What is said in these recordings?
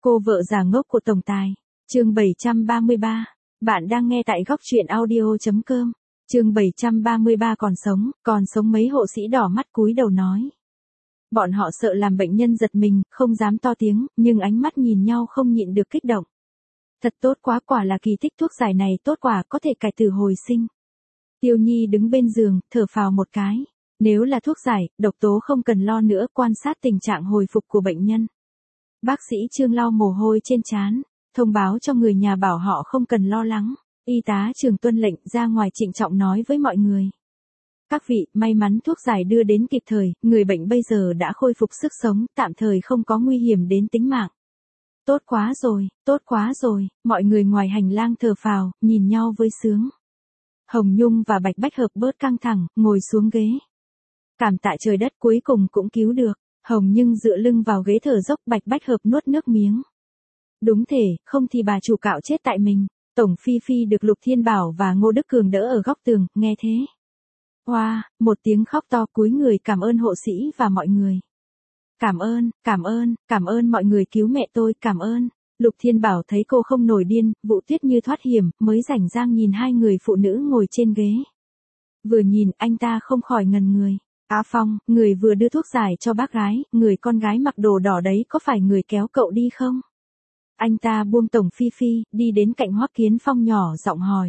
Cô vợ già ngốc của tổng tài. Chương 733. Bạn đang nghe tại góc truyện audio.com. Chương 733 còn sống mấy hộ sĩ đỏ mắt cúi đầu nói. Bọn họ sợ làm bệnh nhân giật mình, không dám to tiếng, nhưng ánh mắt nhìn nhau không nhịn được kích động. Thật tốt quá, quả là kỳ tích, thuốc giải này tốt quả, có thể cải tử hồi sinh. Tiêu Nhi đứng bên giường, thở phào một cái. Nếu là thuốc giải, độc tố không cần lo nữa, quan sát tình trạng hồi phục của bệnh nhân. Bác sĩ Trương lau mồ hôi trên trán, thông báo cho người nhà bảo họ không cần lo lắng. Y tá Trường tuân lệnh ra ngoài trịnh trọng nói với mọi người. Các vị, may mắn thuốc giải đưa đến kịp thời, người bệnh bây giờ đã khôi phục sức sống, tạm thời không có nguy hiểm đến tính mạng. Tốt quá rồi, mọi người ngoài hành lang thở phào, nhìn nhau với sướng. Hồng Nhung và Bạch Bách Hợp bớt căng thẳng, ngồi xuống ghế. Cảm tạ trời đất, cuối cùng cũng cứu được. Hồng Nhung dựa lưng vào ghế thở dốc, Bạch Bách Hợp nuốt nước miếng. Đúng thể, không thì bà chủ cạo chết tại mình. Tổng Phi Phi được Lục Thiên Bảo và Ngô Đức Cường đỡ ở góc tường, nghe thế. Hoa, một tiếng khóc to, cúi người cảm ơn hộ sĩ và mọi người. Cảm ơn mọi người cứu mẹ tôi, cảm ơn. Lục Thiên Bảo thấy cô không nổi điên, Vũ Tuyết như thoát hiểm, mới rảnh rang nhìn hai người phụ nữ ngồi trên ghế. Vừa nhìn, anh ta không khỏi ngần người. Á Phong, người vừa đưa thuốc giải cho bác gái, người con gái mặc đồ đỏ đấy có phải người kéo cậu đi không? Anh ta buông Tổng Phi Phi, đi đến cạnh Hoắc Kiến Phong nhỏ giọng hỏi.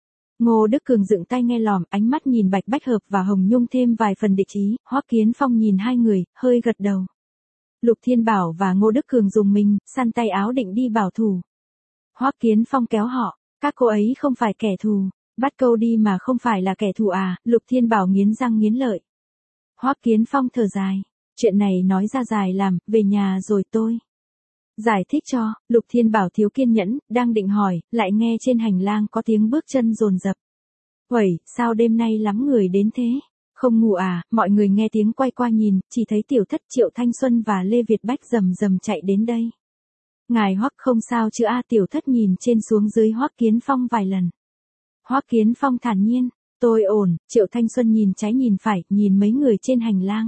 Ngô Đức Cường dựng tay nghe lòm, ánh mắt nhìn Bạch Bách Hợp và Hồng Nhung thêm vài phần địch ý. Hoắc Kiến Phong nhìn hai người, hơi gật đầu. Lục Thiên Bảo và Ngô Đức Cường dùng mình, săn tay áo định đi bảo thủ. Hoắc Kiến Phong kéo họ, các cô ấy không phải kẻ thù, bắt câu đi mà không phải là kẻ thù à? Lục Thiên Bảo nghiến răng nghiến lợi. Hoắc Kiến Phong thở dài, chuyện này nói ra dài làm, về nhà rồi tôi giải thích cho. Lục Thiên Bảo thiếu kiên nhẫn, đang định hỏi, lại nghe trên hành lang có tiếng bước chân dồn dập. Uầy, sao đêm nay lắm người đến thế? Không ngủ à? Mọi người nghe tiếng quay qua nhìn, chỉ thấy Tiểu Thất, Triệu Thanh Xuân và Lê Việt Bách rầm rầm chạy đến đây. Ngài Hoắc không sao chứ a? Tiểu Thất nhìn trên xuống dưới Hoắc Kiến Phong vài lần. Hoắc Kiến Phong thản nhiên, tôi ổn. Triệu Thanh Xuân nhìn trái nhìn phải, nhìn mấy người trên hành lang.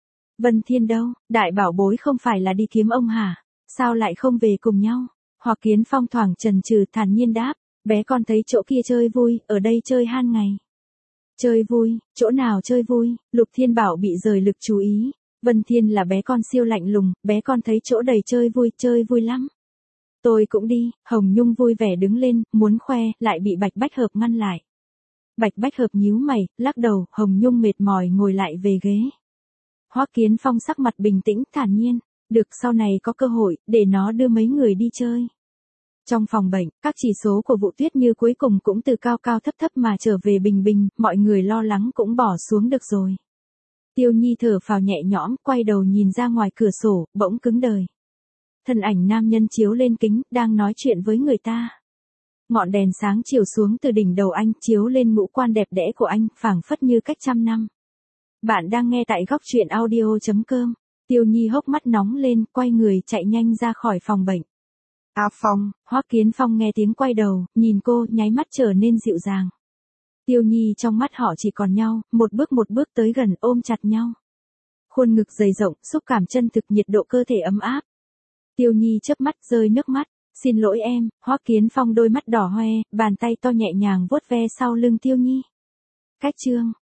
Vân Thiên đâu? Đại bảo bối không phải là đi kiếm ông hả? Sao lại không về cùng nhau? Hoắc Kiến Phong thoảng chần chừ, thản nhiên đáp, bé con thấy chỗ kia chơi vui, ở đây chơi han ngày. Chơi vui, chỗ nào chơi vui? Lục Thiên Bảo bị rời lực chú ý. Vân Thiên là bé con siêu lạnh lùng, bé con thấy chỗ đầy chơi vui lắm. Tôi cũng đi. Hồng Nhung vui vẻ đứng lên, muốn khoe, lại bị Bạch Bách Hợp ngăn lại. Bạch Bách Hợp nhíu mày, lắc đầu. Hồng Nhung mệt mỏi ngồi lại về ghế. Hoắc Kiến Phong sắc mặt bình tĩnh, thản nhiên. Được, sau này có cơ hội, để nó đưa mấy người đi chơi. Trong phòng bệnh, các chỉ số của Vũ Tuyết Như cuối cùng cũng từ cao cao thấp thấp mà trở về bình bình, mọi người lo lắng cũng bỏ xuống được rồi. Tiêu Nhi thở phào nhẹ nhõm, quay đầu nhìn ra ngoài cửa sổ, bỗng cứng đờ. Thân ảnh nam nhân chiếu lên kính, đang nói chuyện với người ta. Ngọn đèn sáng chiếu xuống từ đỉnh đầu anh, chiếu lên ngũ quan đẹp đẽ của anh, phảng phất như cách trăm năm. Bạn đang nghe tại góc truyện audio.com. Tiêu Nhi hốc mắt nóng lên, quay người chạy nhanh ra khỏi phòng bệnh. A Phong, Hoắc Kiến Phong nghe tiếng quay đầu, nhìn cô, nháy mắt trở nên dịu dàng. Tiêu Nhi trong mắt họ chỉ còn nhau, một bước tới gần, ôm chặt nhau. Khuôn ngực dày rộng, xúc cảm chân thực, nhiệt độ cơ thể ấm áp. Tiêu Nhi chớp mắt, rơi nước mắt. Xin lỗi em. Hoắc Kiến Phong đôi mắt đỏ hoe, bàn tay to nhẹ nhàng vuốt ve sau lưng Tiêu Nhi. Cách chương.